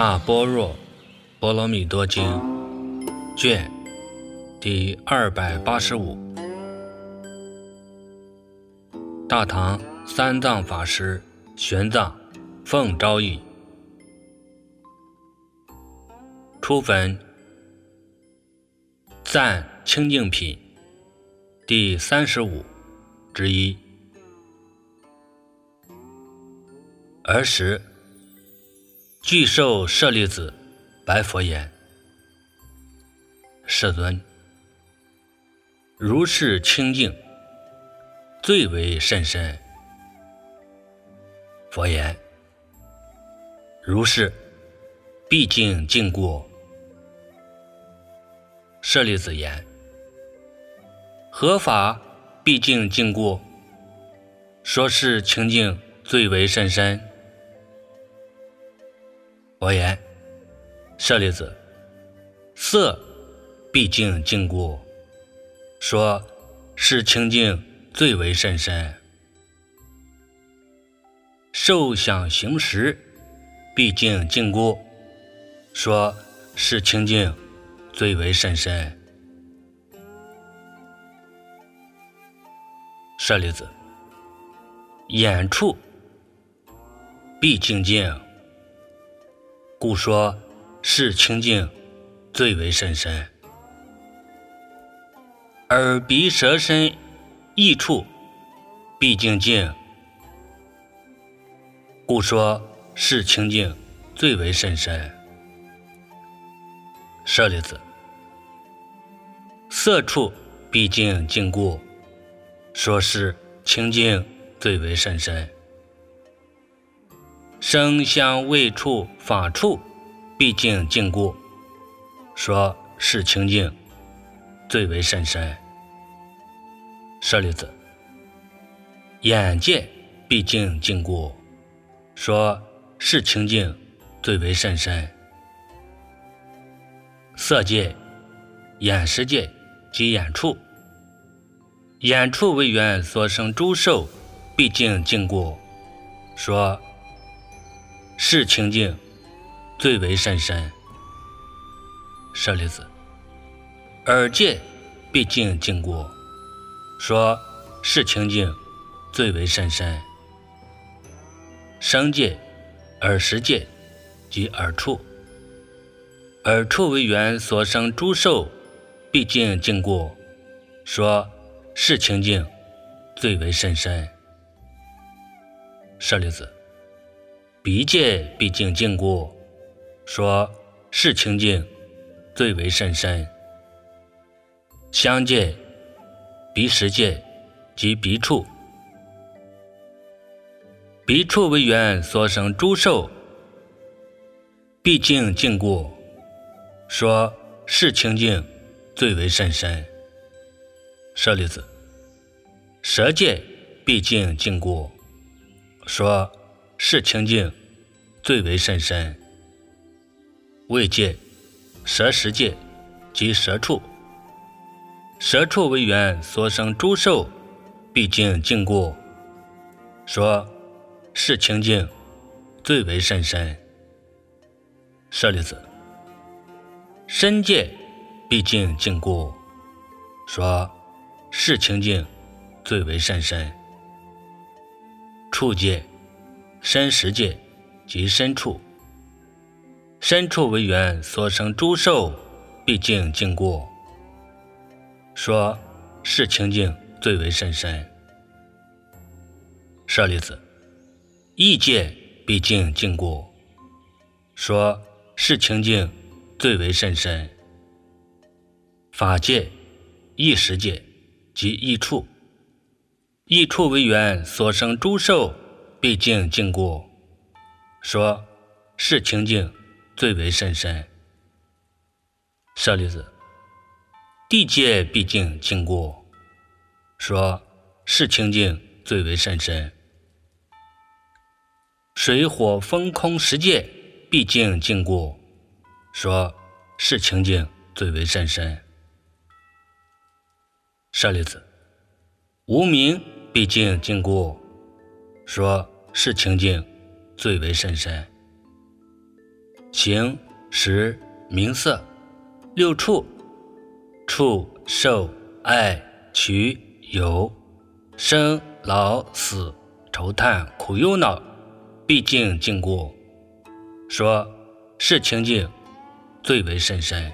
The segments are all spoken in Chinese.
大般若波罗蜜多经卷第285，大唐三藏法师玄奘奉诏译，初分赞清净品第35之一。尔时具受舍利子白佛言：世尊，如是清净，最为甚深。佛言：如是，毕竟尽过。舍利子言：何法毕竟尽过？说是清净最为甚深。佛言：舍利子，色毕竟尽过，说是清净最为甚深。受想行识毕竟尽过，说是清净最为甚深。舍利子，眼处毕竟尽，故说是清净最为甚深。耳鼻舌身意处毕竟尽，故说是清净最为甚深。舍利子，色处毕竟尽过，说是清净最为甚深。声香味触法处毕竟尽过，说是清净最为甚深。舍利子，眼界毕竟尽过，说是清净最为甚深。色界、眼识界及眼处，眼处为缘所生诸受毕竟尽过，说是清净最为甚深。舍利子，耳界毕竟尽过，说是清净最为甚深。声界、耳识界及耳处，耳处为缘所生诸受毕竟尽过，说是清净最为甚深。舍利子，鼻界毕竟尽过，说是清净最为甚深。香界、鼻识界及鼻处，鼻处为缘所生诸受毕竟尽过，说是清净最为甚深。舍利子，舌界毕竟尽过，说是清净最为甚深。味界、舌识界及舌处，舌处为缘所生诸受毕竟尽过，说是清净最为甚深。舍利子，身界毕竟尽过，说是清净最为甚深。触界、身识界及身处，身处为缘所生诸受毕竟尽过，说是清净最为甚深。舍利子，意界毕竟尽过，说是清净最为甚深。法界、意识界及意处，意处为缘所生诸受毕竟尽过，说是清净最为甚深。舍利子，地界毕竟尽过，说是清净最为甚深。水火风空十界毕竟尽过，说是清净最为甚深。舍利子，无明毕竟尽过，说是清净最为甚深。 形、识、名色，六处，触、受、爱、取、有，生、老、死、愁叹、苦忧恼，毕竟经过，说是情境最为甚深。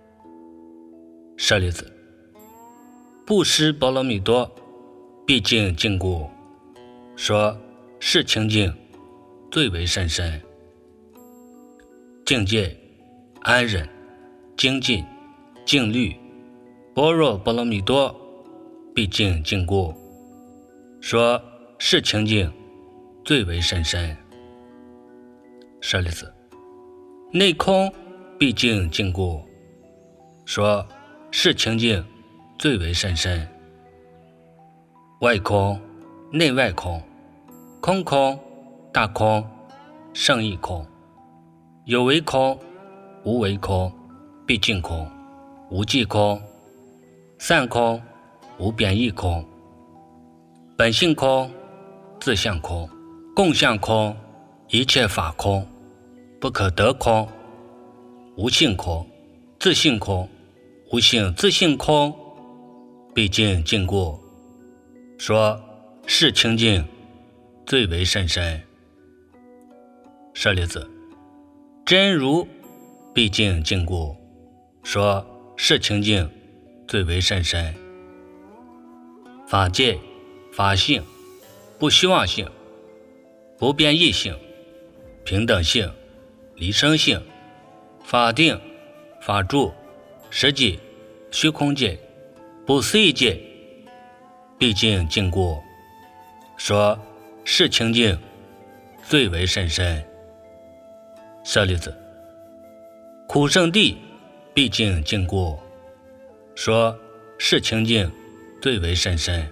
舍利子，布施波罗蜜多，毕竟经过，说是情境最为甚深。境界、安忍、精进、静虑、般若波罗蜜多，毕竟经过，说是情境最为甚深。舍利子，内空毕竟经过，说是情境最为甚深。外空、内外空，空空、大空、胜义空，有为空、无为空、毕竟空、无记空、散空、无变异空、本性空、自相空、共相空、一切法空、不可得空、无性空、自性空、无性自性空，毕竟经过，说是情境最为甚深。舍利子，真如毕竟经过，说是情境最为甚深。法界、法性、不虚妄性、不变异性、平等性、离生性、法定、法住、实际、虚空界、不思议界，毕竟经过，说是情境最为甚深。舍利子，苦圣地毕竟经过，说是情境最为甚深。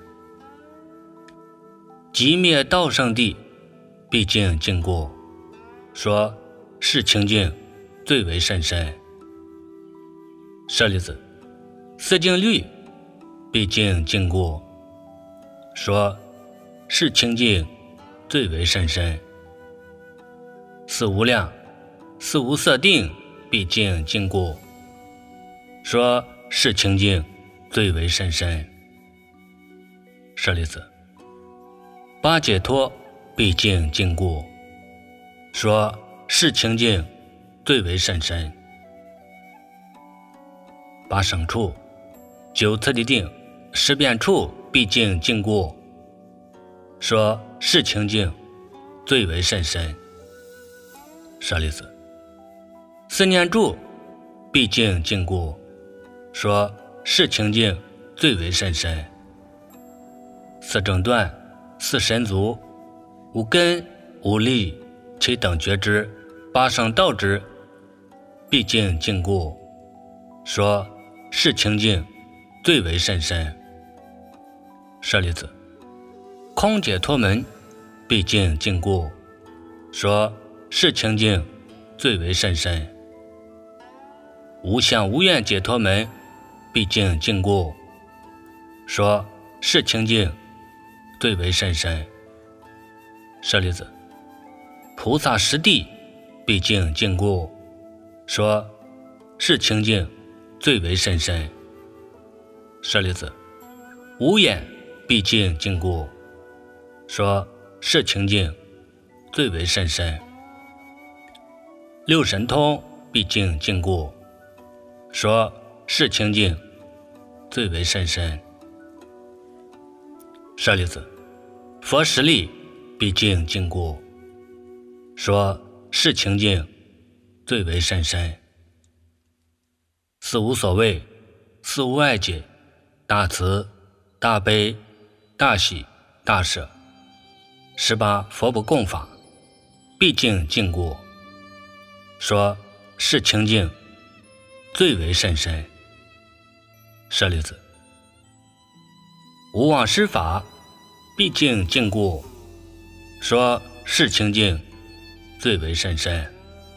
极灭道圣地毕竟经过，说是情境最为甚深。舍利子，四境律毕竟经过，说是情境最为甚深。四无量、四无色定毕竟经过，说是情境最为甚深。舍利子，八解脱毕竟经过，说是情境最为甚深。八省处、九次第定、十遍处毕竟经过，说是情境最为甚深。舍利子，四念住毕竟经过，说是情境最为甚深。四正断、四神足、无根、无力、七等觉知、八圣道之毕竟经过，说是情境最为甚深。舍利子，空解脱门毕竟经过，说是情境最为甚深。无相无愿解脱门毕竟经过，说是情境最为甚深。舍利子，菩萨实地毕竟经过，说是情境最为甚深。舍利子，无眼毕竟经过，说是情境最为甚深。六神通毕竟经过，说是情境最为甚深。舍利子，佛实力毕竟经过，说是情境最为甚深。四无所谓、四无碍解、大慈、大悲、大喜、大舍，18佛不共法毕竟经过，说是情境最为甚深。舍利子，无妄施法毕竟经过，说是情境最为甚深。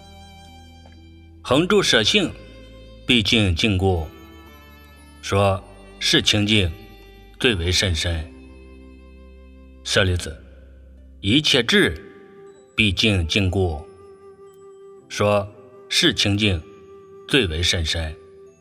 恒住舍性毕竟经过，说是情境最为甚深。舍利子，一切智毕竟经过，说是清净最为甚深。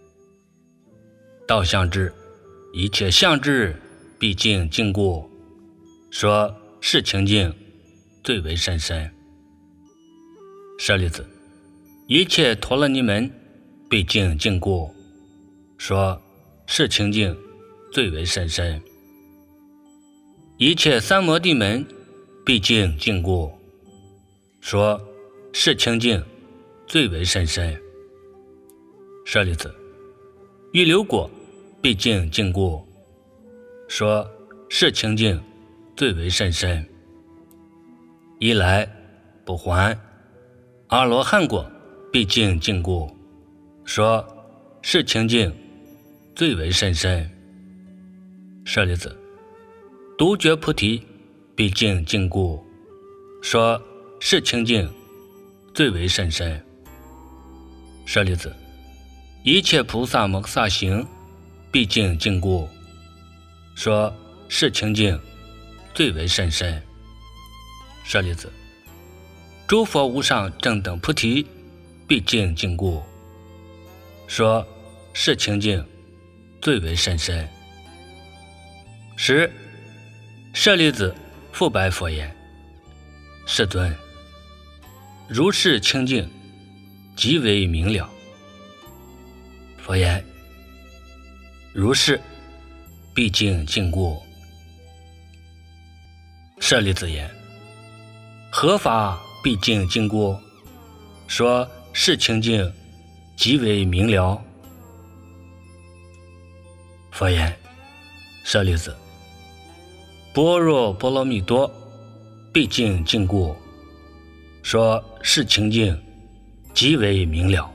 道相知，一切相知毕竟经过，说是清净最为甚深。舍利子，一切陀罗尼门毕竟经过，说是清净最为甚深。一切三摩地门毕竟经过，说是清净最为甚深。舍利子，预流果毕竟经过，说是清净最为甚深。一来不还，阿罗汉果毕竟经过，说是清净最为甚深。舍利子，独觉菩提毕竟经过，说是清净最为甚深。舍利子，一切菩萨摩诃萨行毕竟经过，说是清净最为甚深。舍利子，诸佛无上正等菩提毕竟经过，说是清净最为甚深。十，舍利子复白佛言：世尊，如是清净极为明了。佛言：如是毕竟经过。舍利子言：何法毕竟经过？说是清净极为明了。佛言：舍利子，般若波罗蜜多毕竟经过，说是清净极为明了。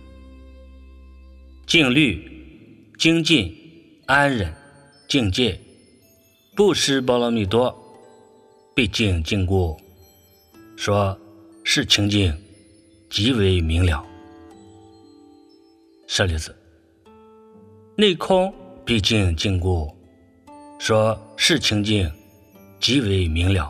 静虑、精进、安忍、境界、布施波罗蜜多毕竟经过，说是清净极为明了。舍利子，内空毕竟经过，说是清净极为明了。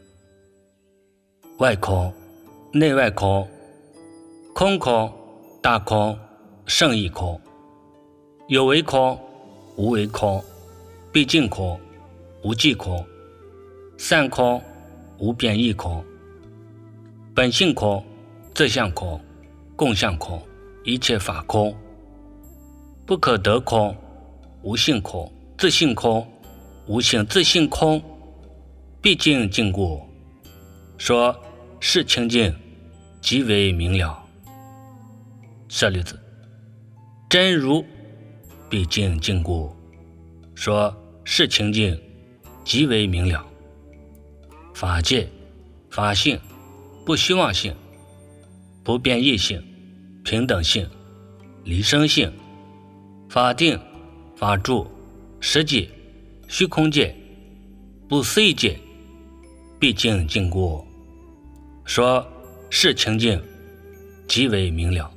外空、内外空、空空、大空、胜义空、有为空、无为空、毕竟空、无际空、散空、无变异空、本性空、自相空、共相空、一切法空、不可得空、无性空、自性空、无性自性空毕竟经过，说是清净极为明了。舍利子，真如毕竟经过，说是清净极为明了。法界、法性、不虚妄性、不变异性、平等性、离生性、法定、法住、实际、虚空界、不思议界毕竟经过，说是清净极为明了。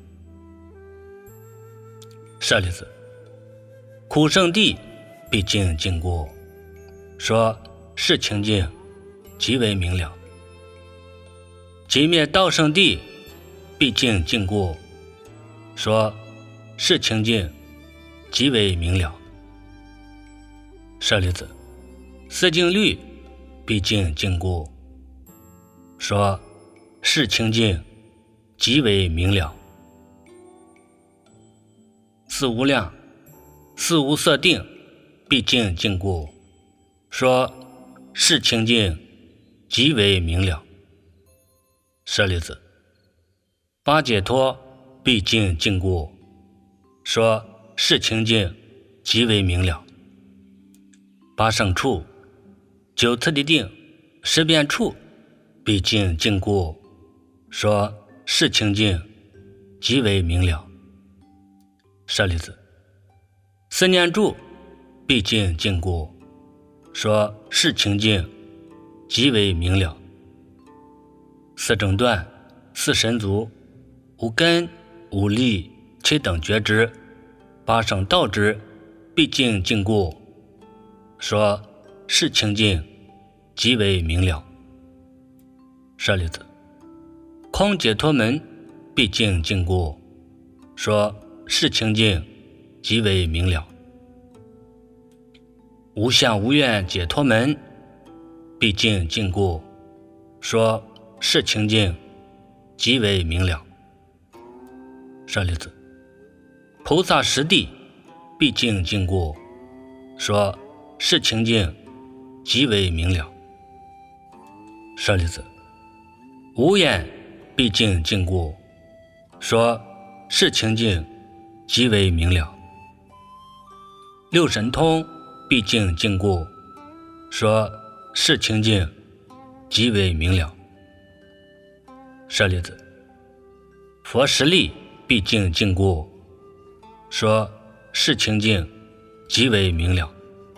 舍利子，苦圣地毕竟经过，说是清净极为明了。极灭道圣地毕竟经过，说是清净极为明了。舍利子，四净律毕竟经过，说是清净极为明了。四无量、四无色定毕竟经过，说是清净极为明了。舍利子，八解脱毕竟经过，说是清净极为明了。八胜处、九次第定、十遍处毕竟经过，说是清净极为明了。舍利子，四念住毕竟经过，说是清净极为明了。四正断、四神足、无根、无力、七等觉知、八圣道知毕竟经过，说是清净极为明了。舍利子，空解脱门毕竟尽故，说事情境极为明了。无相无愿解脱门，毕竟尽故，说事情境极为明了。舍利子，菩萨实地毕竟尽故，说事情境极为明了。舍利子，无眼毕竟尽故，说事情境极为明了。六神通毕竟尽故，说事情境极为明了。舍利子，佛实力毕竟尽故，说事情境极为明了。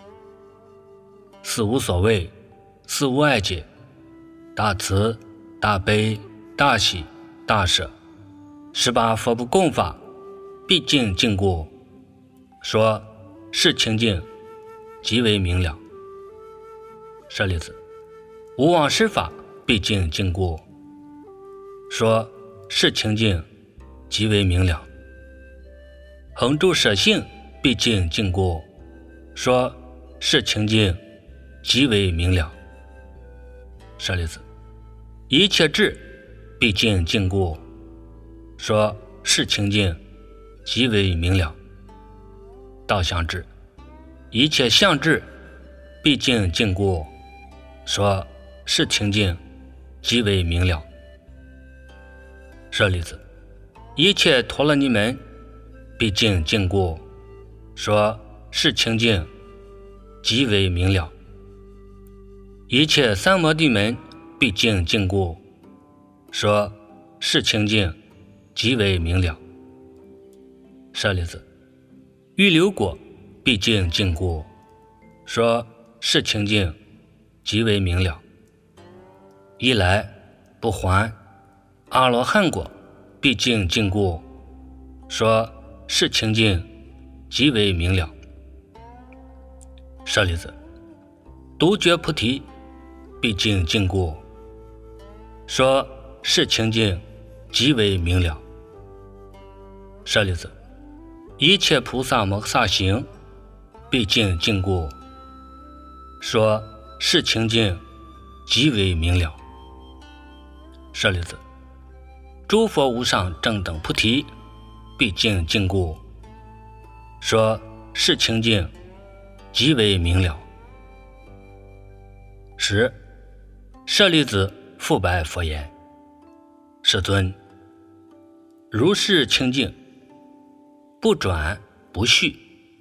四无所谓，四无碍解，大慈大悲大喜大舍，18佛不共法毕竟尽故，说事情境极为明了。舍利子，无妄施法毕竟尽故，说事情境极为明了。恒住舍性毕竟尽故，说事情境极为明了。舍利子，一切智毕竟尽故，说事情境极为明了。道相智，一切相智毕竟尽故，说事情境极为明了。舍利子，一切陀罗尼门毕竟尽故，说事情境极为明了。一切三摩地门毕竟尽故，说事情境极为明了。舍利子，预流果毕竟尽故，说事情境极为明了。一来不还阿罗汉果毕竟尽故，说事情境极为明了。舍利子，独觉菩提毕竟尽故，说事情境极为明了。舍利子，一切菩萨摩诃萨行毕竟尽故，说事情境极为明了。舍利子，诸佛无上正等菩提毕竟尽故，说事情境极为明了。10. 舍利子复白佛言：世尊，如是清净，不转不续。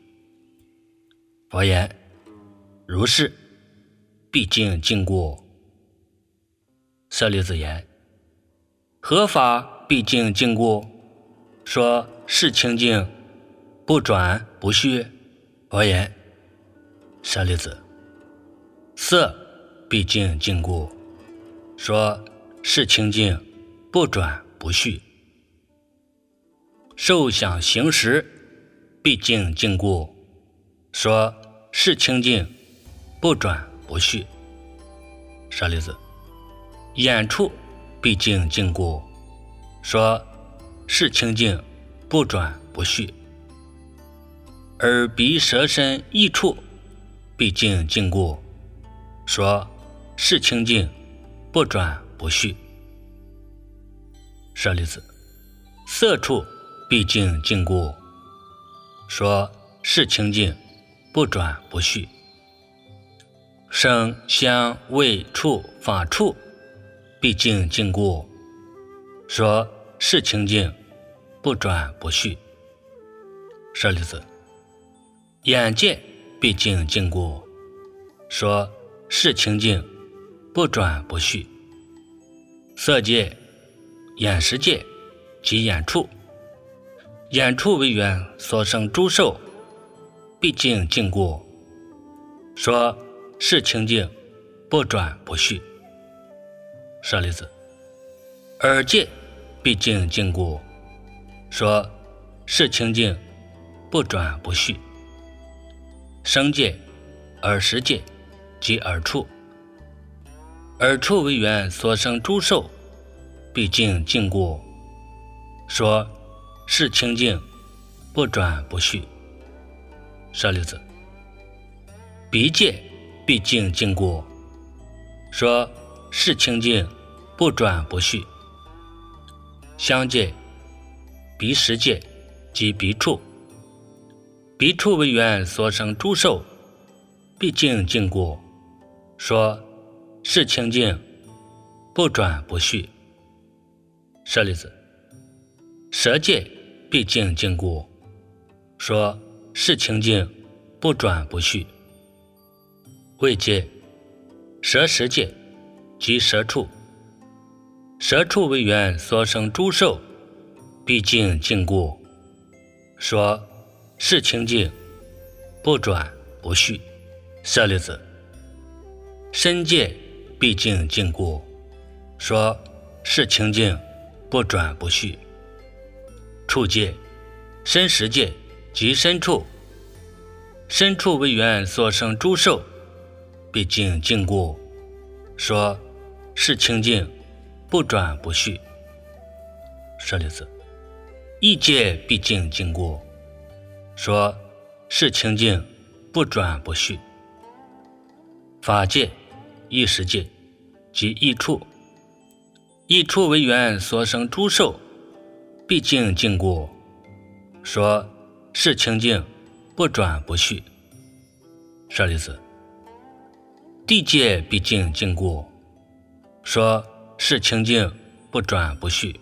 佛言：如是，毕竟尽故。舍利子言：何法毕竟尽故？说事清净，不转不续。佛言：舍利子，色毕竟尽故，说事清净，不转不续。受想行识毕竟尽故，说事清净，不转不续。舍利子，眼处毕竟尽故，说事清净，不转不续。耳鼻舌身意处毕竟尽故，说事清净，不转不续。舍利子，色处毕竟尽故，说事清净，不转不续。声香味触法处毕竟尽故，说事清净，不转不续。舍利子，眼界毕竟尽故，说事清净，不转不续。色界、眼识界及眼处，眼处为缘所生诸受毕竟尽故，说事清净，不转不续。舍利子，耳界毕竟尽故，说事清净，不转不续。声界、耳识界及耳处，耳处为缘所生诸受毕竟尽故， 说是清净，不转不续。舍利子，鼻界毕竟经过，说是清净，不转不续。香界、鼻识界及鼻处，鼻处为缘所生诸受，毕竟经过，说是清净，不转不续。舍利子，舌界毕竟经过，说是清净，不转不续。味界、舌识界及舌处，舌处为缘所生诸受，毕竟经过，说是清净，不转不续。舍利子，身界毕竟经过，说是清净，不转不续。处界、身识界及身处，身处为缘所生诸受，毕竟经过，说是清净，不转不续。舍利子，意界毕竟经过，说是清净，不转不续。法界、意识界及意处，意处为缘所生诸受，毕竟经过，说是清净，不转不续。舍利子，地界毕竟经过，说是清净，不转不续。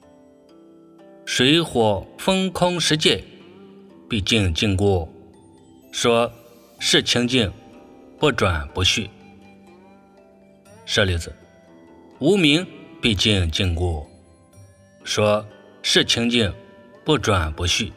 水火风空识界毕竟经过，说是清净，不转不续。舍利子，无明毕竟经过，说是清净，不转不续。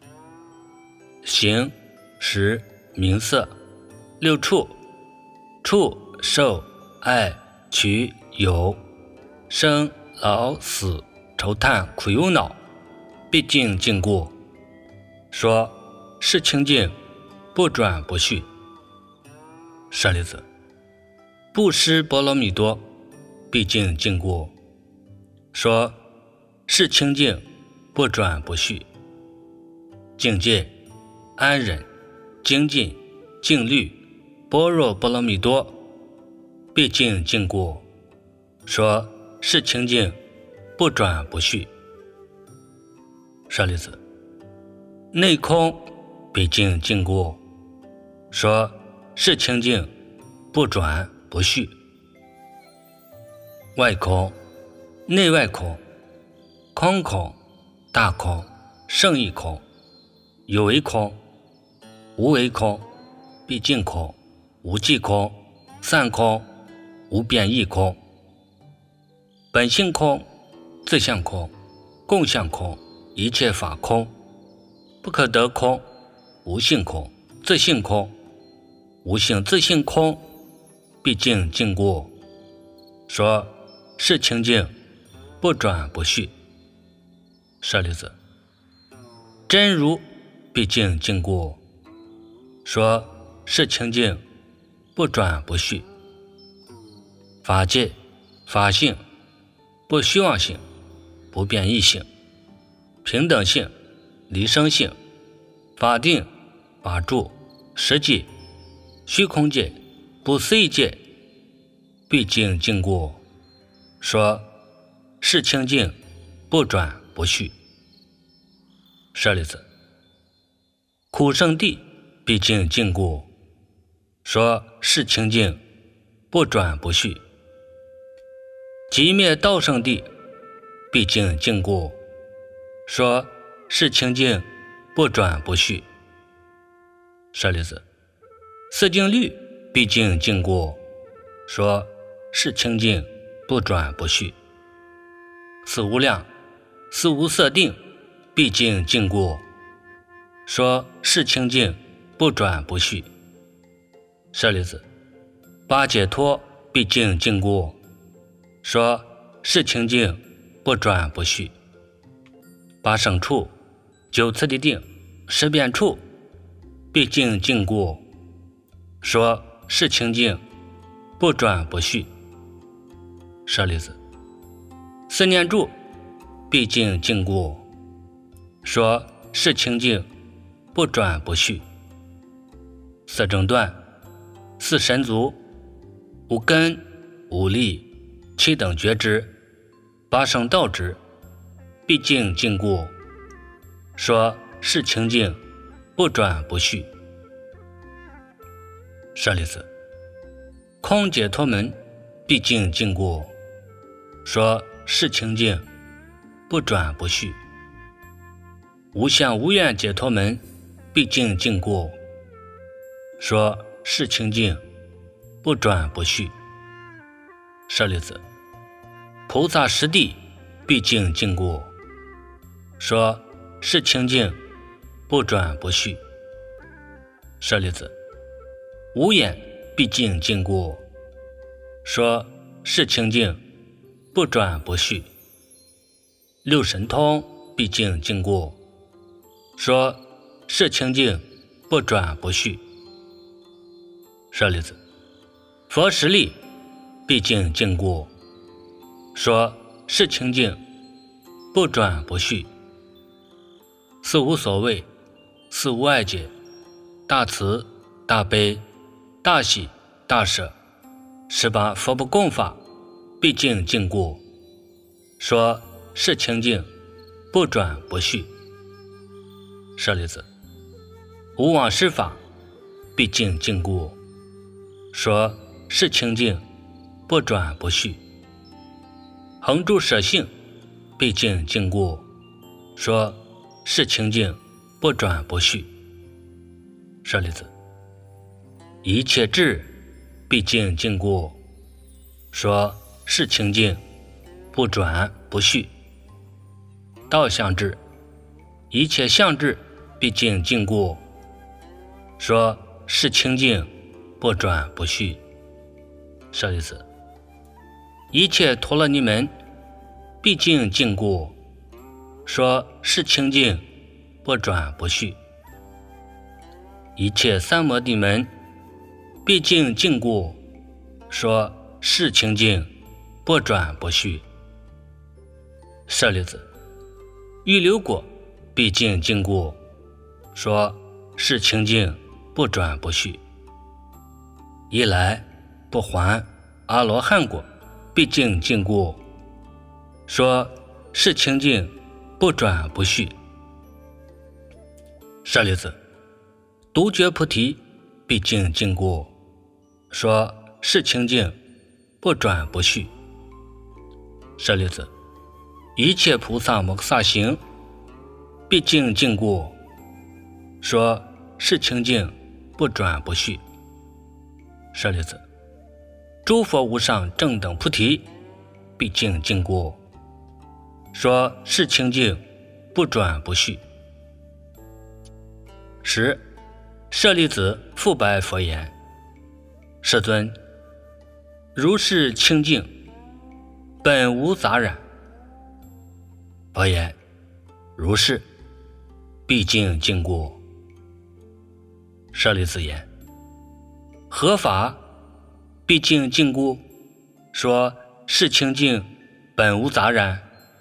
形、识、名色、六处，触、受、爱、取、有、生、老、死、愁叹、苦忧恼，毕竟经过，说是清净，不转不续。舍利子，布施波罗蜜多毕竟经过，说是清净，不转不续。境界、安忍、精进、静虑、般若波罗蜜多毕竟经过，说是清净，不转不续。舍利子，内空毕竟经过，说是清净，不转不续。外空、内外空、空空、大空、胜义空、有为空、无为空、毕竟空、无记空、散空、无变异空、本性空、自相空、共相空、一切法空、不可得空、无性空、自性空、无性自性空，毕竟经过，说是清净，不转不续。舍利子，真如毕竟经过，说是清净，不转不续。法界、法性、不虚妄性、不变异性、平等性、离生性、法定、法住、实际、虚空界、不思议界，毕竟经过，说是清净，不转不续。舍利子，苦圣地毕竟经过，说是清净，不转不续。极灭道圣地毕竟经过，说是清净，不转不续。舍利子，四净律毕竟经过，说是清净，不转不续。四无量、四无色定毕竟经过，说是清净，不转不续。舍利子，八解脱毕竟经过，说是清净，不转不续。八胜处、九次第定、十遍处毕竟经过，说是清净，不转不续。舍利子，四念住毕竟经过， 说是清净，不转不续。四正断，四神足，五根、五力、七等觉知，八圣道之，毕竟尽故。说是清净，不转不续。舍利子，空解脱门，毕竟尽故。说是清净，不转不续。无相无愿解脱门，毕竟尽故。说是清净，不转不续。舍利子，菩萨实地，毕竟尽故。说是清净，不转不续。舍利子，无眼毕竟尽故。说是清净，不转不续。六神通毕竟尽故。说是清净，不转不续。舍利子，佛实力毕竟尽故。说是清净，不转不续。四无所谓，四无碍解，大慈、大悲、大喜、大舍，18佛不共法，毕竟尽故。说是清净，不转不续。舍利子，无往施法，毕竟尽故。说是清净，不转不续。恒住舍性，毕竟尽故。说是清净，不转不续。舍利子，一切智毕竟尽故。说是清净，不转不续。道相智，一切相智毕竟尽故。说是清净，不转不续。舍利子，一切陀罗尼门毕竟尽故。说是清净，不转不续。一切三摩地门毕竟尽故。说是清净，不转不续。舍利子，欲流果毕竟尽故。说是清净，不转不续。一来不还阿罗汉果毕竟尽故。说是清净，不转不续。舍利子，独觉菩提毕竟尽故。说是清净，不转不续。舍利子，一切菩萨摩诃萨行毕竟尽故。说是清净，不转不续。舍利子，诸佛无上正等菩提毕竟尽故。说是清净，不转不续。10舍利子复白佛言：世尊，如是清净，本无杂染。佛言：如是，毕竟尽故。舍利子言：何法毕竟尽故？说是清净，本无杂染。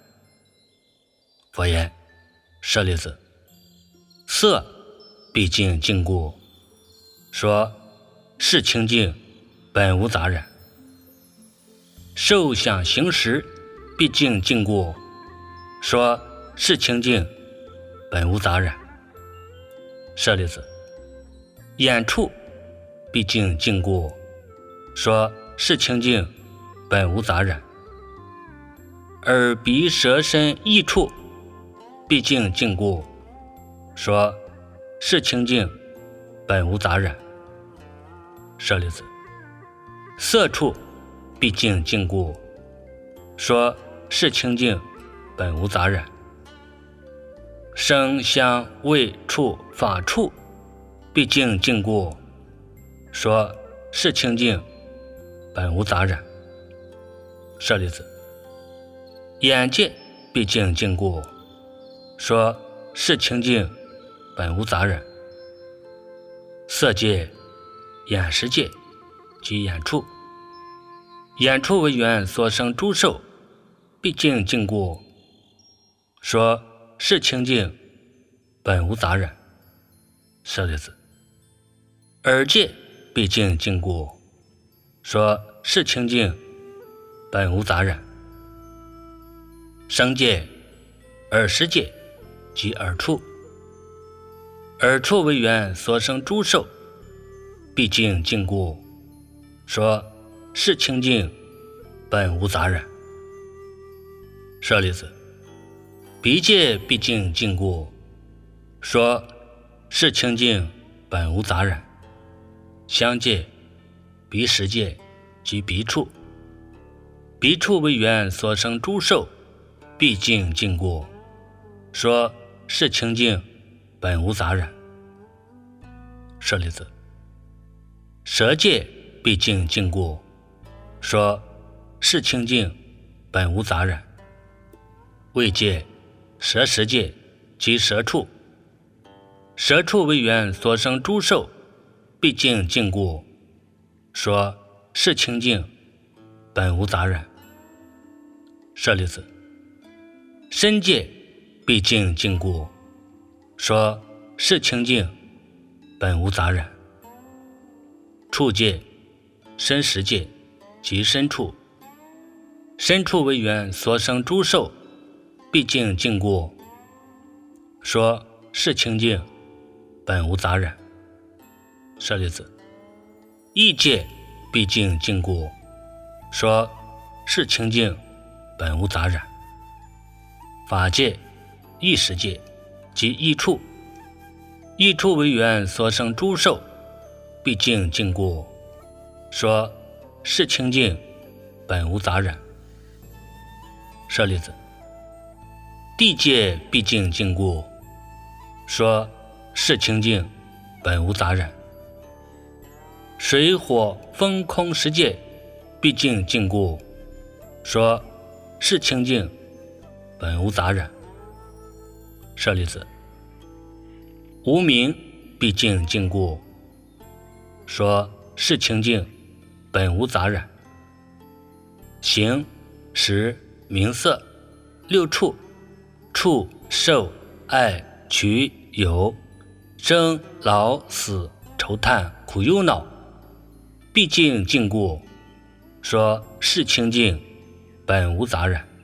佛言：舍利子，色毕竟尽故。说是清净，本无杂染。受想行识毕竟尽故。说是清净，本无杂染。舍利子，眼触毕竟尽故。说是清净，本无杂染。耳鼻舌身意触毕竟尽故。说是清净，本无杂染。舍利子，色触毕竟尽故。说是清净，本无杂染。声香味触法触毕竟尽故。说是清净，本无杂染。舍利子，眼界毕竟尽故。说是清净，本无杂染。色界、眼识界及眼触，眼触为缘所生诸受毕竟尽故。说是清净， 本无杂染。舍利子，耳界毕竟禁锢，说是清净，本无杂染。声界、耳识界即耳处，耳处为缘所生诸受，毕竟禁锢，说是清净，本无杂染。舍利子，鼻界毕竟禁锢，说是清净，本无杂染。香界、鼻识界及鼻处，鼻处为缘所生诸受，毕竟禁锢，说是清净，本无杂染。舍利子，舌界毕竟禁锢，说是清净，本无杂染。味界、舌识界及舌处，舌处为缘所生诸受，毕竟禁锢，说是清净，本无杂染。舍利子，身界毕竟禁锢，说是清净，本无杂染。触界、身识界及身处，身处为缘所生诸受，毕竟禁锢，说是清净，本无杂染。舍利子，意界毕竟禁锢，说是清净，本无杂染。法界、意识界及意处，意处为缘所生诸受，毕竟禁锢，说是清净，本无杂染。舍利子，地界毕竟禁锢，说是清净，本无杂染。水火风空识界毕竟禁锢，说是清净，本无杂染。舍利子，无明毕竟禁锢，说是清净，本无杂染。形、识、名色、六处、触、受、爱、取、有、生、老、死、愁叹、苦忧恼，毕竟禁锢，说是清净，本无杂染。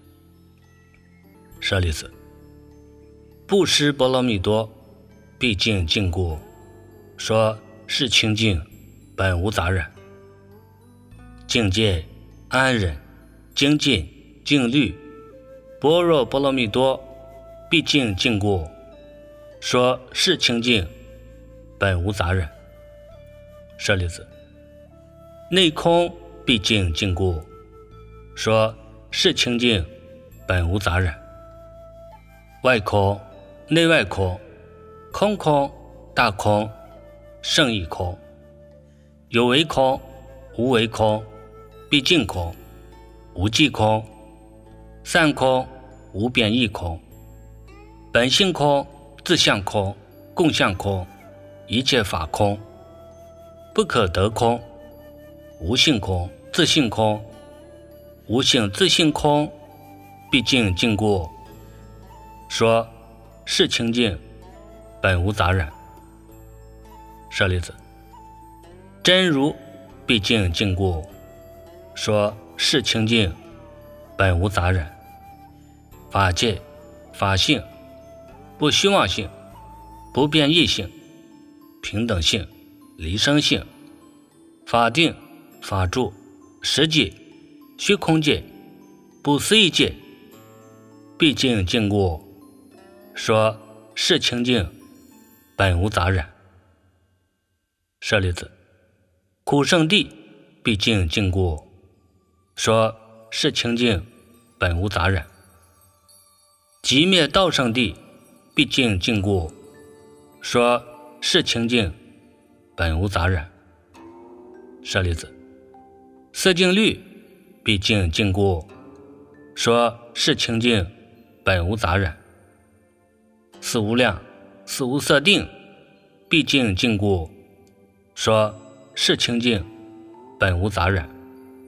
舍利子，布施波罗蜜多，毕竟禁锢，说是清净，本无杂染。境界、安忍、精进、静虑、般若波罗蜜多，毕竟禁锢，说是清净，本无杂染。舍利子，内空毕竟禁锢，说是清净，本无杂染。外空、内外空、空空、大空、胜义空、有为空、无为空、毕竟空、无记空、散空、无变异空、本性空、自相空、共相空、一切法空、不可得空、无性空、自性空、无性自性空，毕竟禁锢，说是清净，本无杂染。舍利子，真如毕竟禁锢，说是清净，本无杂染。法界、法性、不虚妄性、不变异性、平等性、离生性、法定、法住、实际、虚空界、不思议界，毕竟禁锢，说是清净，本无杂染。舍利子，苦圣地毕竟禁锢，说是清净，本无杂染。极灭道圣地毕竟禁锢，说是清净，本无杂染。舍利子，色净律毕竟禁锢，说是清净，本无杂染。四无量、四无色定毕竟禁锢，说是清净，本无杂染。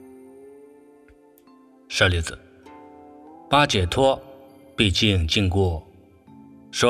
舍利子，八解脱毕竟禁锢，说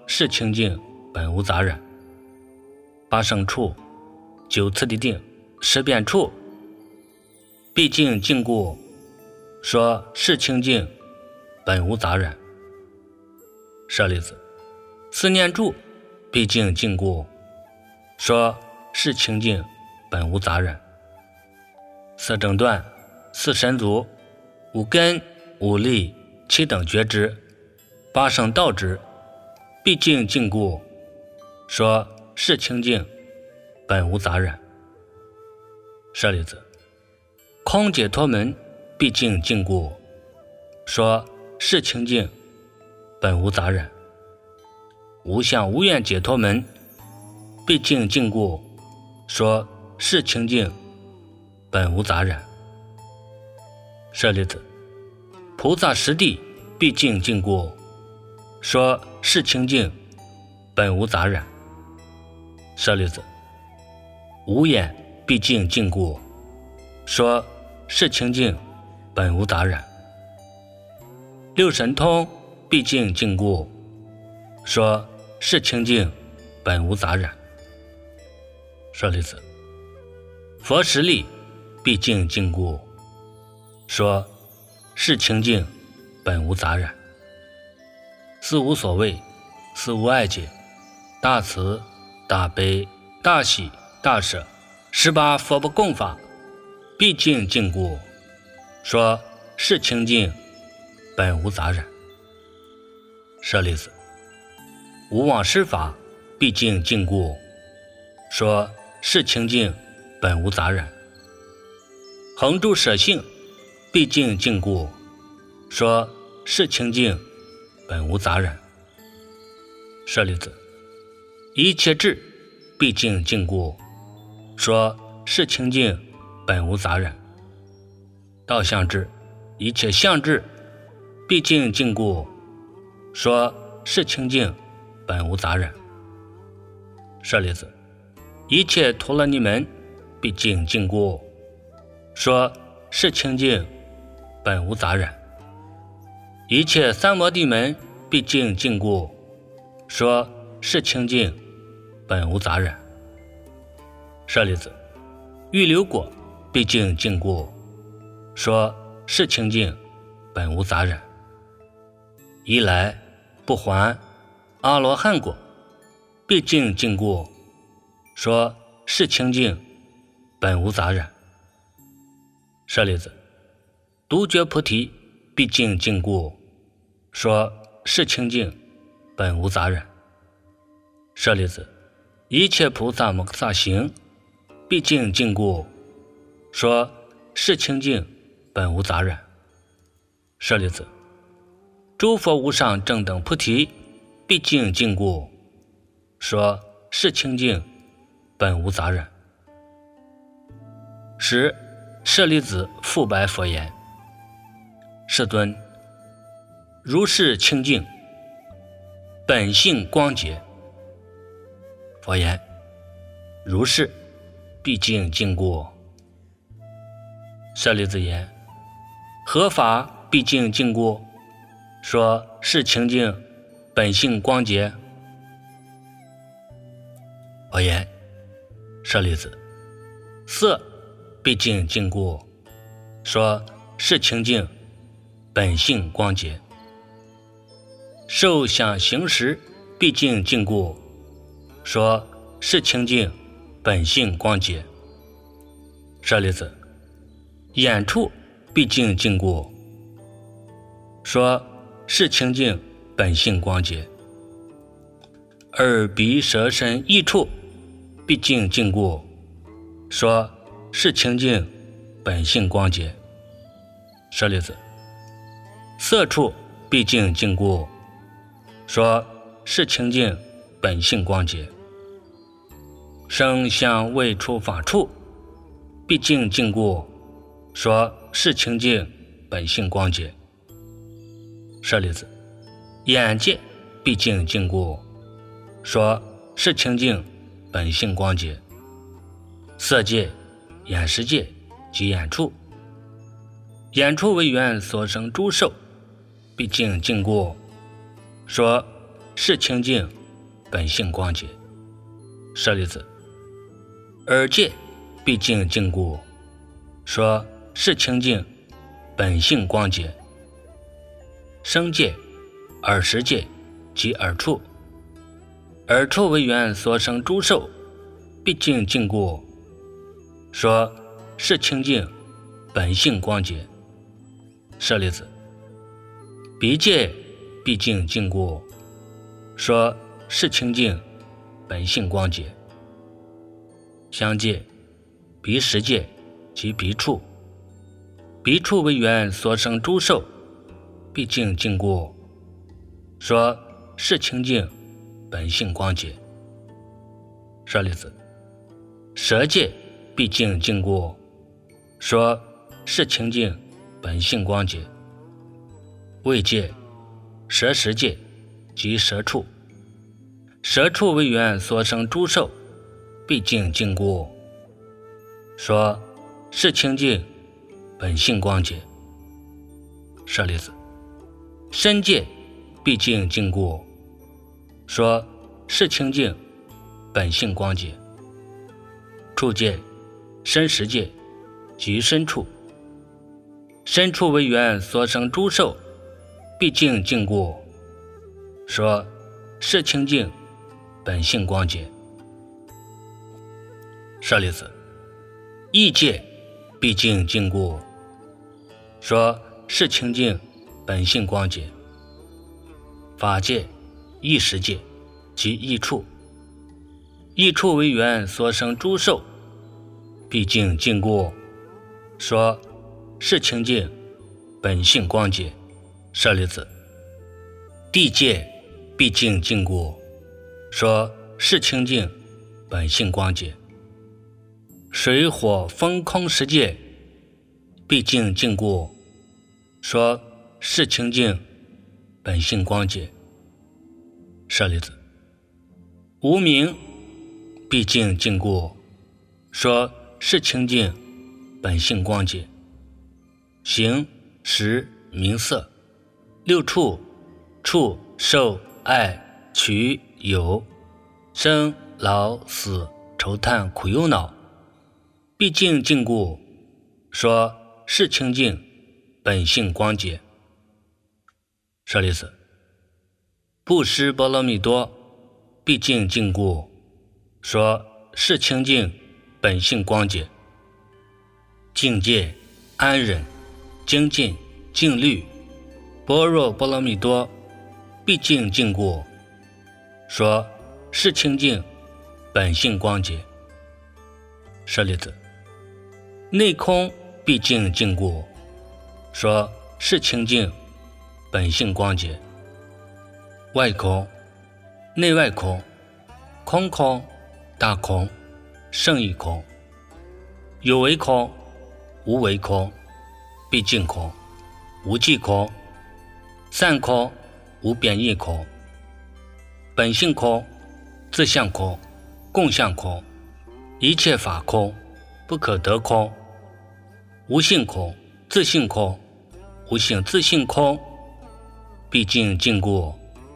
是清净，本无杂染。八圣处，九次第定，十遍处，毕竟禁锢，说是清净，本无杂染。舍利子，四念住，毕竟禁锢，说是清净，本无杂染。四正断，四神足，五根，五力，七等觉知，八圣道知，毕竟禁锢，说是清净，本无杂染。舍利子，空解脱门，毕竟禁锢，说是清净，本无杂染。无相无愿解脱门，毕竟禁锢，说是清净，本无杂染。舍利子，菩萨实地，毕竟禁锢，说是清净，本无杂染。舍利子，无眼毕竟禁锢，说是清净，本无杂染。六神通毕竟禁锢，说是清净，本无杂染。舍利子，佛实力毕竟禁锢，说是清净，本无杂染。四无所谓，四无碍解，大慈大悲大喜大舍，18佛不共法，毕竟禁锢，说是清净，本无杂染。舍利子，无妄施法，毕竟禁锢，说是清净，本无杂染。恒住舍性，毕竟禁锢，说是清净，本无杂染。舍利子，一切智毕竟禁锢，说是清净，本无杂染。道相智，一切相智毕竟禁锢，说是清净，本无杂染。舍利子，一切陀罗尼门毕竟禁锢，说是清净，本无杂染。一切三摩地门毕竟禁锢，说是清净，本无杂染。舍利子，欲流果毕竟禁锢，说是清净，本无杂染。一来不还阿罗汉果毕竟禁锢，说是清净，本无杂染。舍利子，独觉菩提毕竟禁锢，说是清净，本无杂染。舍利子，一切菩萨摩诃萨行毕竟禁锢，说是清净，本无杂染。舍利子，诸佛无上正等菩提毕竟禁锢，说是清净，本无杂染。10舍利子复白佛言：世尊，如是清净，本性光洁。佛言：如是，毕竟禁锢。舍利子言：何法毕竟禁锢？说是清净，本性光洁。佛言：舍利子，色毕竟禁锢，说是清净，本性光洁。受想行识毕竟禁锢，说是清净，本性光洁。舍利子，眼处毕竟禁锢，说是清净，本性光洁。耳鼻舌身意处毕竟禁锢，说是清净，本性光洁。舍利子，色处毕竟禁锢，说是清净，本性光洁。声香味触法处毕竟禁锢，说是清净，本性光洁。舍利子，眼界毕竟禁锢，说是清净，本性光洁。色界、眼识界及眼处，眼处为缘所生诸受毕竟禁锢，说是清净， 本性光洁。舍利子，耳界毕竟禁锢，说是清净，本性光洁。声界、耳识界及耳处，耳处为缘所生诸受，毕竟禁锢，说是清净，本性光洁。舍利子，鼻界毕竟禁锢，说是清净，本性光洁。香界、鼻识界及鼻处，鼻处为缘所生诸受，毕竟禁锢，说是清净，本性光洁。舍利子，舌界毕竟禁锢，说是清净，本性光洁。味界、舌识界及舌处，舌处为缘所生诸受，毕竟禁锢，说是清净，本性光洁。舍利子，身界毕竟禁锢，说是清净，本性光洁。触界、身识界及身处，身处为缘所生诸受，毕竟禁锢，说是清净，本性光洁。舍利子，意界毕竟禁锢，说是清净，本性光洁。法界、意识界及意处，意处为缘所生诸受，毕竟禁锢，说是清净，本性光洁。舍利子，地界毕竟禁锢，说是清净，本性光洁。水火风空十界毕竟禁锢，说是清净，本性光洁。舍利子，无明毕竟禁锢，说是清净，本性光洁。形、识、名色六处，触、受、爱、取、有，生、老、死、愁叹、苦忧恼，毕竟禁锢，说是清净，本性光洁。舍利子，布施波罗蜜多毕竟禁锢，说是清净，本性光洁。境界、安忍、精进、静虑、般若波罗蜜多毕竟禁锢，说是清净，本性光洁。舍利子，内空毕竟禁锢，说是清净，本性光洁。外空、内外空、空空、大空、胜义空，有为空、无为空、毕竟空、无记空、散空、无变异空、本性空、自相空、共相空、一切法空、不可得空、无性空、自性空、无性自性空，毕竟禁锢，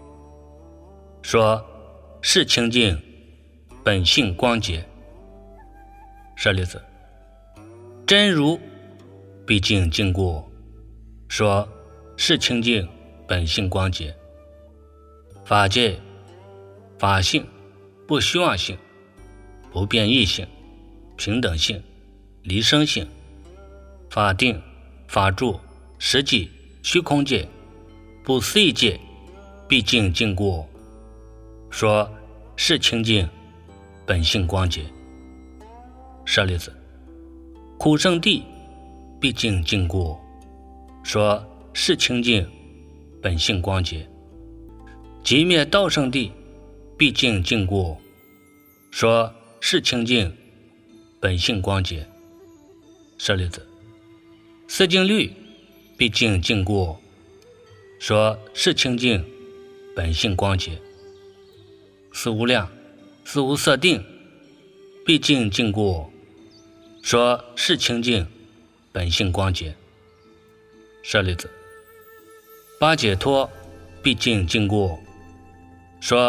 说是清净，本性光洁。舍利子，真如毕竟禁锢，说是清净，本性光洁。法界、法性、不虚妄性、不变异性、平等性、离生性、法定、法住、实际、虚空界、不思议界，毕竟禁锢，说是清净，本性光洁。舍利子，苦圣地毕竟禁锢，说是清净，本性光洁。极灭道圣地毕竟禁锢，说是清净，本性光洁。舍利子，四净律毕竟禁锢，说是清净，本性光洁。四无量、四无色定毕竟禁锢，说是清净，本性光洁。舍利子，八解脱毕竟禁锢，说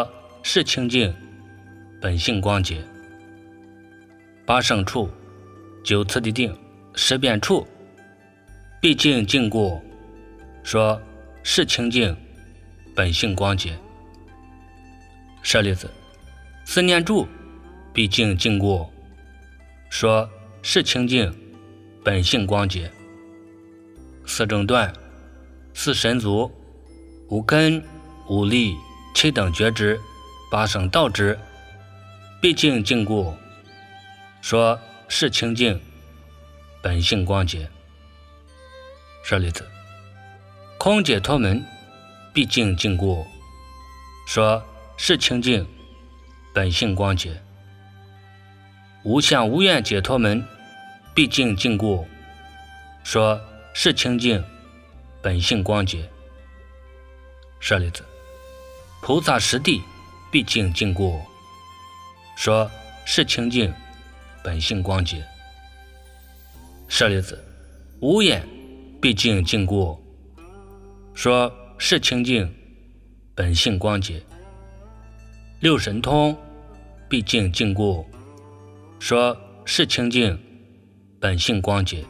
是清净，本性光洁。八圣处，九次第定，十遍处，毕竟经过，说是清净，本性光洁。舍利子，四念住，毕竟经过，说是清净，本性光洁。四正断，四神足，五根、五力、七等觉知，八圣道知，毕竟经过，说是清净，本性光洁。舍利子，空解脱门，毕竟经过，说是清净，本性光洁。无相无愿解脱门，毕竟经过，说是清净，本性光洁。舍利子，菩萨实地，毕竟经过，说是清净，本性光洁。舍利子，无眼，毕竟经过，说是清净，本性光洁。六神通，毕竟经过，说是清净，本性光洁。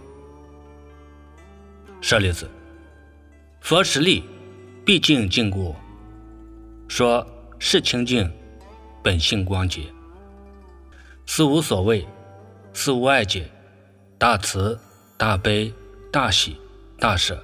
舍利子，佛实力，毕竟经过，说是清净，本性光洁。四无所谓，四无碍解，大慈、大悲、大喜、大舍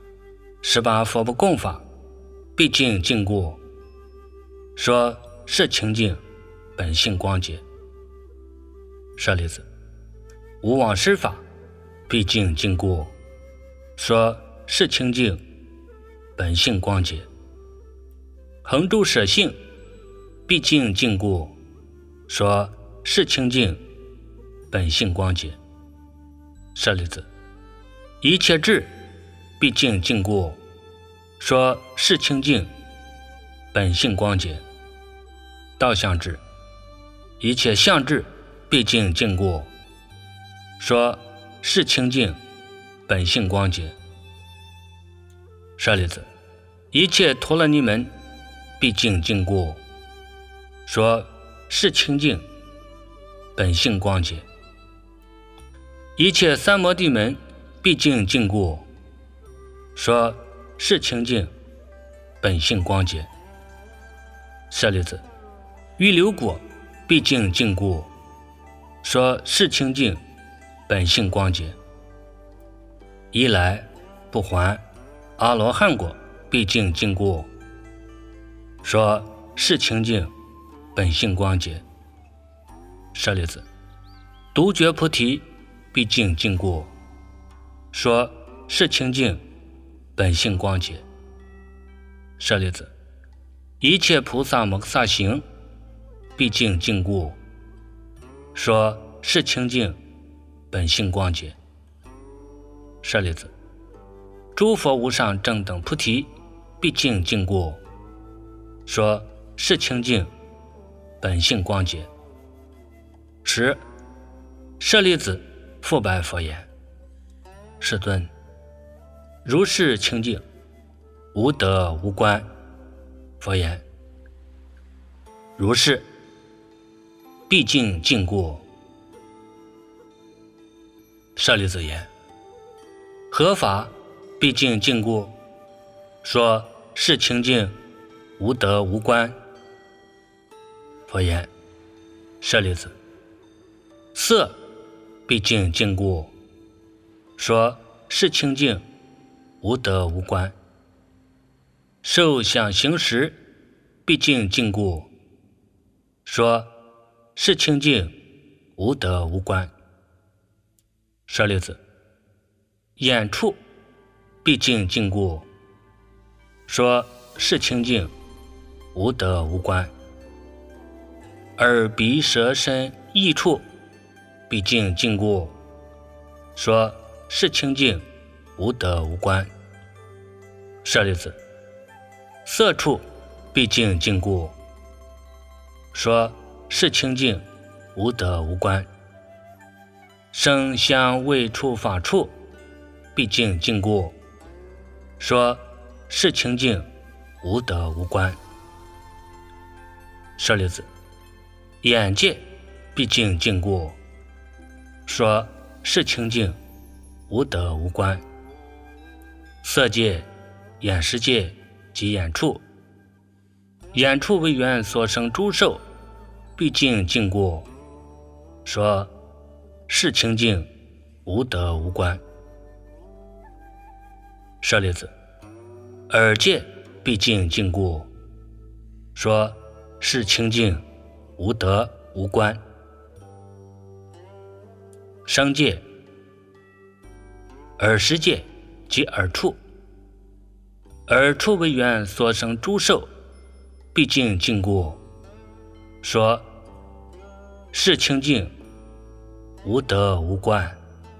，18佛不共法，毕竟经过，说是清净，本性光洁。舍利子，无往施法，毕竟经过，说是清净，本性光洁。恒住舍性，毕竟经过，说是清净，本性光洁。舍利子，一切智，毕竟经过，说是清净，本性光洁。道相智，一切相智，毕竟经过，说是清净，本性光洁。舍利子，一切陀罗尼门，毕竟经过，说是清净，本性光洁。一切三摩地门，毕竟经过，说是清净，本性光洁。舍利子，预流果，毕竟经过，说是清净，本性光洁。一来不还，阿罗汉果，毕竟经过，说是清净，本性光洁。舍利子，独觉菩提，毕竟经过，说是清净，本性光洁。舍利子，一切菩萨摩诃萨行，毕竟经过，说是清净，本性光洁。舍利子，诸佛无上正等菩提，毕竟经过，说是清净，本性光洁。10. 舍利子，复白佛言：世尊，如是清净，无得无关。佛言：如是，毕竟经过。舍利子言：何法毕竟经过？说是清净，无得无关。佛言：舍利子，色毕竟经过，说是清净，无得无关。受想行识，毕竟经过，说是清净，无得无关。舍利子，眼处毕竟经过，说是清净，无得无关。耳鼻舌身意处，毕竟经过，说是清净，无得无关。舍利子，色处毕竟经过，说是清净，无得无关。声香味触法处，毕竟经过，说是清净，无得无关。 舍利子，眼界毕竟经过，说是清净，无得无关。色界、眼识界及眼处，眼处为缘所生诸受，毕竟经过，说是清净，无得无关。舍利子，耳界毕竟经过，说是清净，无得无关。声界、耳识界及耳处，耳处为缘所生诸受，毕竟经过，说是清净，无得无关。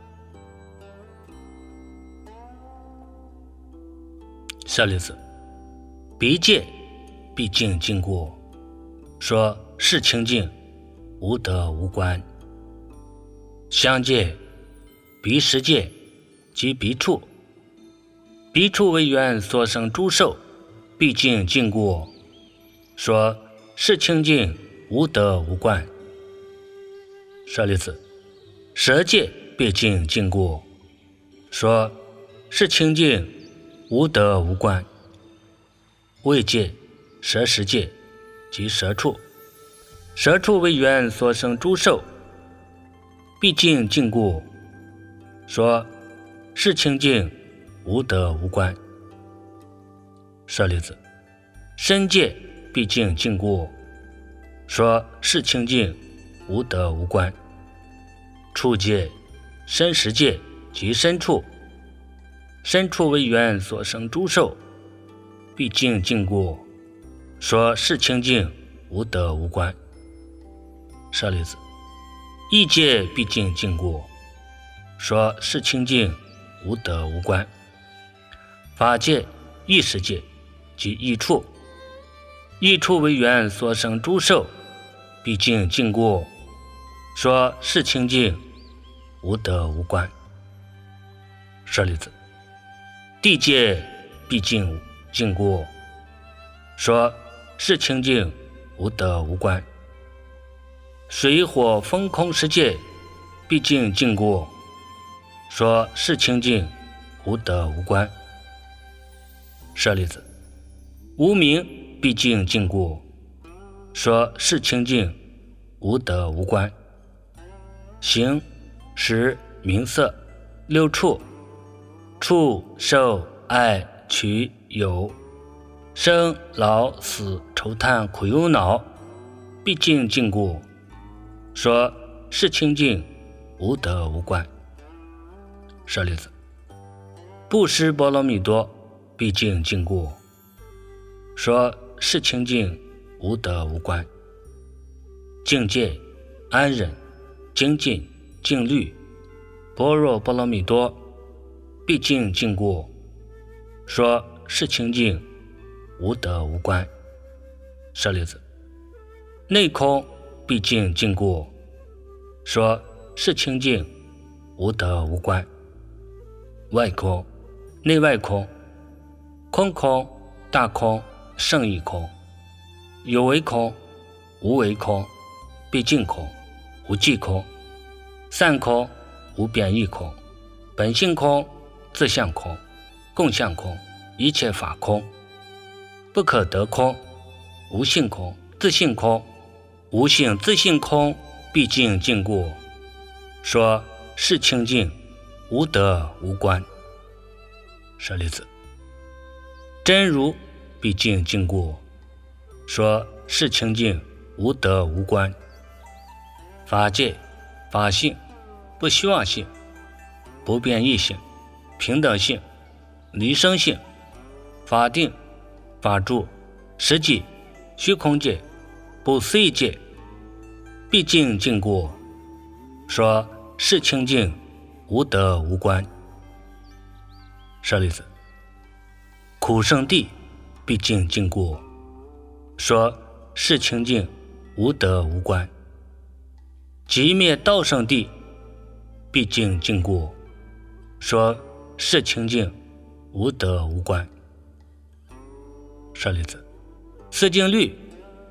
舍利子，鼻界毕竟经过，说是清净，无得无关。香界、鼻识界及鼻处，鼻处为缘所生诸受，毕竟经过，说是清净，无得无关。舍利子，舌界毕竟经过，说是清净，无得无关。味界、舌识界及舌处，舌处为缘所生诸受，毕竟经过，说是清净，无得无关。舍利子，身界毕竟经过，说是清净，无得无关。触界、身识界及身处，身处为缘所生诸受，毕竟经过，说是清净，无得无关。舍利子，意界毕竟经过，说是清净，无得无关。法界、意识界及意处，意处为缘所生诸受，毕竟经过，说是清净，无得无关。舍利子，地界毕竟经过，说是清净，无得无关。水火风空世界毕竟经过，说是清净，无得无关。舍利子，无明毕竟经过，说是清净，无得无关。形、识、名色、六处，触、受、爱、取、有，生、老、死、愁叹、苦忧恼，毕竟经过，说是清净，无得无关。舍利子，布施波罗蜜多毕竟经过，说是清净，无得无关。境界、安忍、精进、静虑、般若波罗蜜多毕竟经过，说是清净，无得无关。舍利子，内空毕竟经过，说是清净，无得无关。外空、内外空、空空、大空、胜义空，有为空、无为空、毕竟空、无记空、散空、无变异空、本性空、自相空、共相空、一切法空、不可得空、无性空、自性空、无性自性空，毕竟经过，说是清净，无得无关。舍利子，真如毕竟经过，说是清净，无得无关。法界、法性、不虚妄性、不变异性、平等性、离生性、法定、法住、实际、虚空界、不思议界，毕竟经过，说是清净，无得无关。舍利子，苦圣地毕竟经过，说是清净，无得无关。极灭道圣地毕竟经过，说是清净，无得无关。舍利子，四净律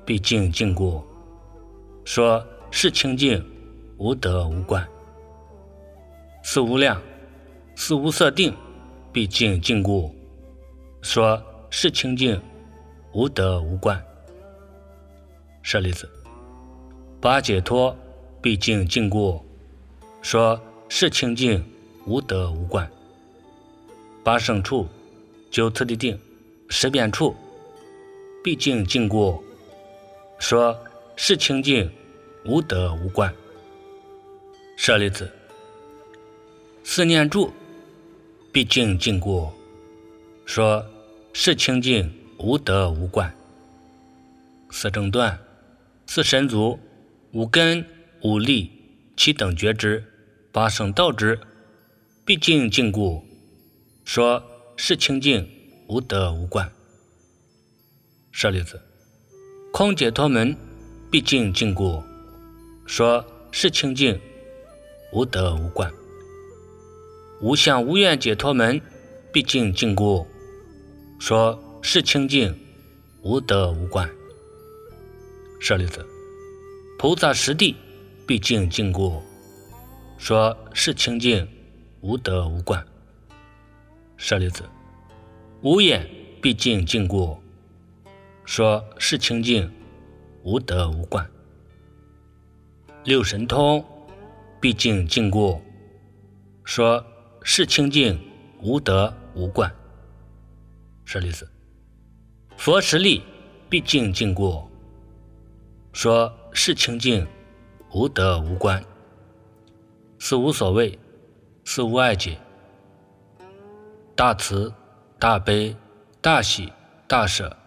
毕竟尽过，说是清净，无得无观。四无量，四无色定，毕竟尽过，说是清净，无得无观。舍利子，八解脱，毕竟尽过，说是清净，无得无观。八胜处，九次第定，十遍处，毕竟尽过，说是清净，无得无观。舍利子，四念住，毕竟尽过，说是清净，无得无观。四正断，四神足，五根，五力，七等觉知，八圣道知，毕竟尽过，说是清净，无得无观。舍利子，空解脱门，毕竟尽过，说是清净，无得无观。无相无愿解脱门，毕竟尽过，说是清净，无得无观。舍利子，菩萨实地，毕竟尽过，说是清净，无得无观。舍利子，无眼，毕竟尽过，说是清净，无得无观。六神通，毕竟尽过，说是清净，无得无观。舍利子，佛实力，毕竟尽过，说是清净，无得无观。四无所谓，四无碍解，大慈、大悲、大喜、大舍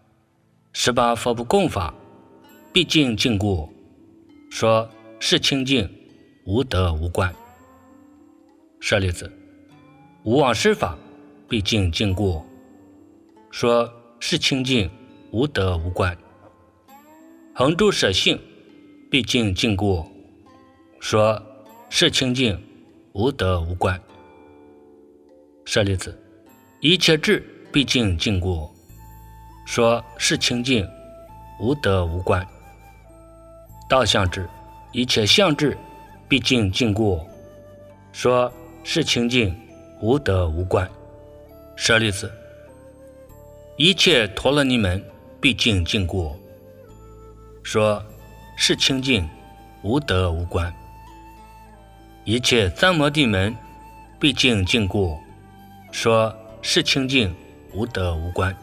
，18佛不共法，毕竟尽过，说是清净，无得无观。舍利子，无妄施法，毕竟尽过，说是清净，无得无观。恒住舍性，毕竟尽过，说是清净，无得无观。舍利子，一切智，毕竟尽过，说是清净，无得无观。道相智，一切相智，毕竟尽过，说是清净，无得无观。舍利子，一切陀罗尼门，毕竟尽过，说是清净，无得无观。一切三摩地门，毕竟尽过，说是清净，无得无观。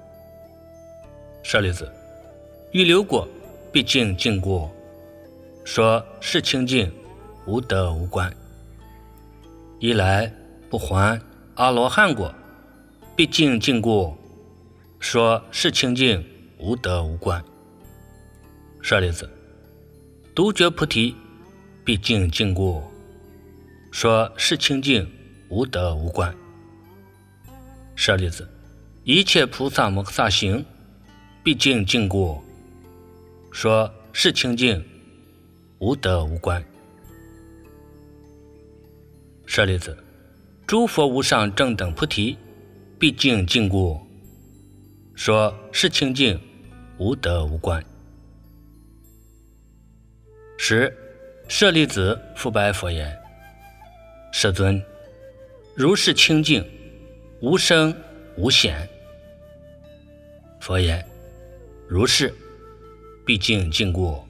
舍利子，欲流果，毕竟尽过，说是清净，无得无观。一来不还阿罗汉果，毕竟尽过，说是清净，无得无观。舍利子，独觉菩提，毕竟尽过，说是清净，无得无观。舍利子，一切菩萨摩诃萨行，毕竟尽过，说是清净，无得无观。舍利子，诸佛无上正等菩提，毕竟尽过，说是清净，无得无观。10舍利子复白佛言：世尊，如是清净，无生无显。佛言：如是，毕竟尽过。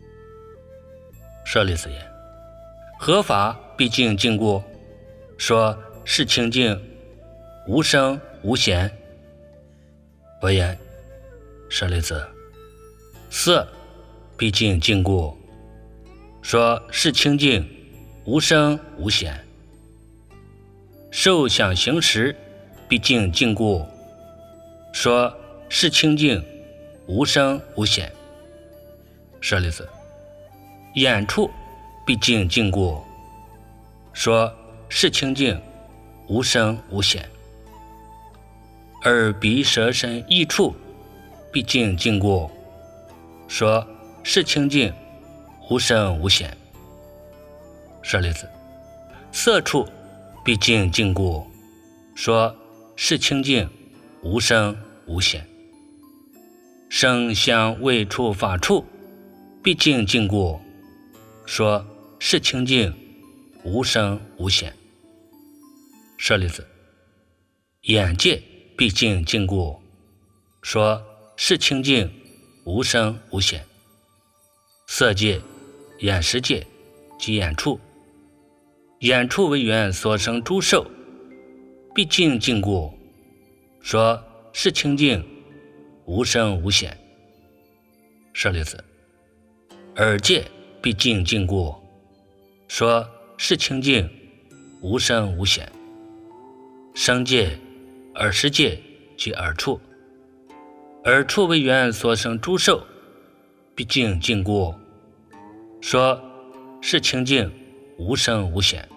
舍利子言：何法毕竟尽过？说是清净，无生无显。佛言：舍利子，色毕竟尽过，说是清净，无生无显。受想行识毕竟尽过，说是清净，无生无显。舍利子，眼处毕竟尽过，说是清净，无生无显。耳鼻舌身意处毕竟尽过，说是清净，无生无显。舍利子，色处毕竟尽过，说是清净，无生无显。 生相未处法处，毕竟经过，说是清净，无生无显。舍利子，眼界毕竟经过，说是清净，无生无显。色界、眼识界及眼处，眼处为缘所生诸受，毕竟经过，说是清净，无生无显。舍利子，耳界毕竟经过，说是清净，无生无显。声界、耳识界及耳处，耳处为缘所生诸受，毕竟经过，说是清净，无生无显。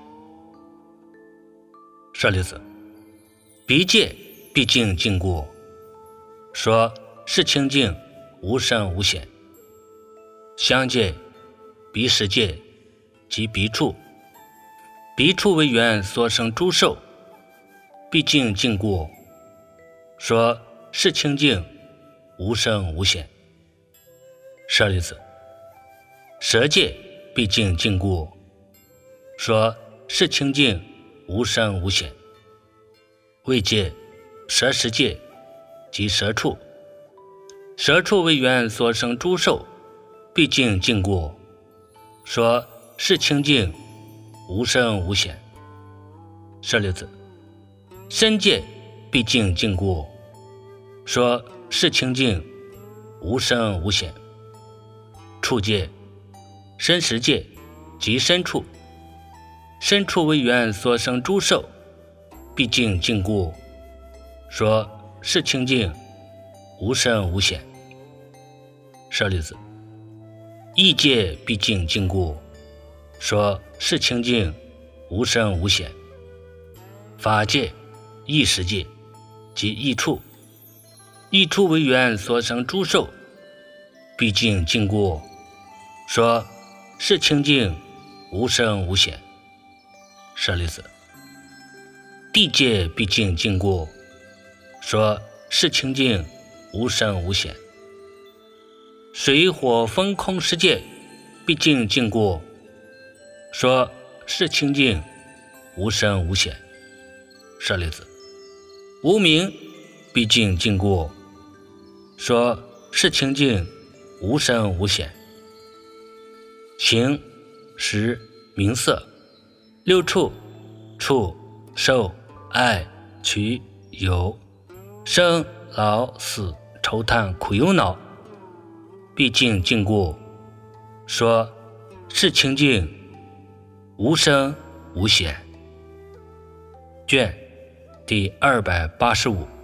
舍利子，鼻界毕竟经过，说是清净，无生无显。香界、鼻识界及鼻处，鼻处为缘所生诸受，毕竟经过，说是清净，无生无显。舍利子，舌界毕竟经过，说是清净，无生无显。味界、舌识界及舌处，舌处为缘所生诸受，毕竟经过，说是清净，无生无显。舍利子，身界毕竟经过，说是清净，无生无显。触界、身识界及身处，身处为缘所生诸受，毕竟经过，说是清净，无生无显。舍利子，意界毕竟经过，说是清净，无生无显。法界、意识界及意处，意处为缘所生诸受，毕竟经过，说是清净，无生无显。舍利子，地界毕竟经过，说是清净，无生无显。水火风空世界毕竟经过，说是清净，无生无显。舍利子，无明毕竟经过，说是清净，无生无显。形、识、名色六处，触、受、爱、取、有，生、老、死、愁叹、苦忧恼，毕竟经过，说是清净，无生无显。卷第285。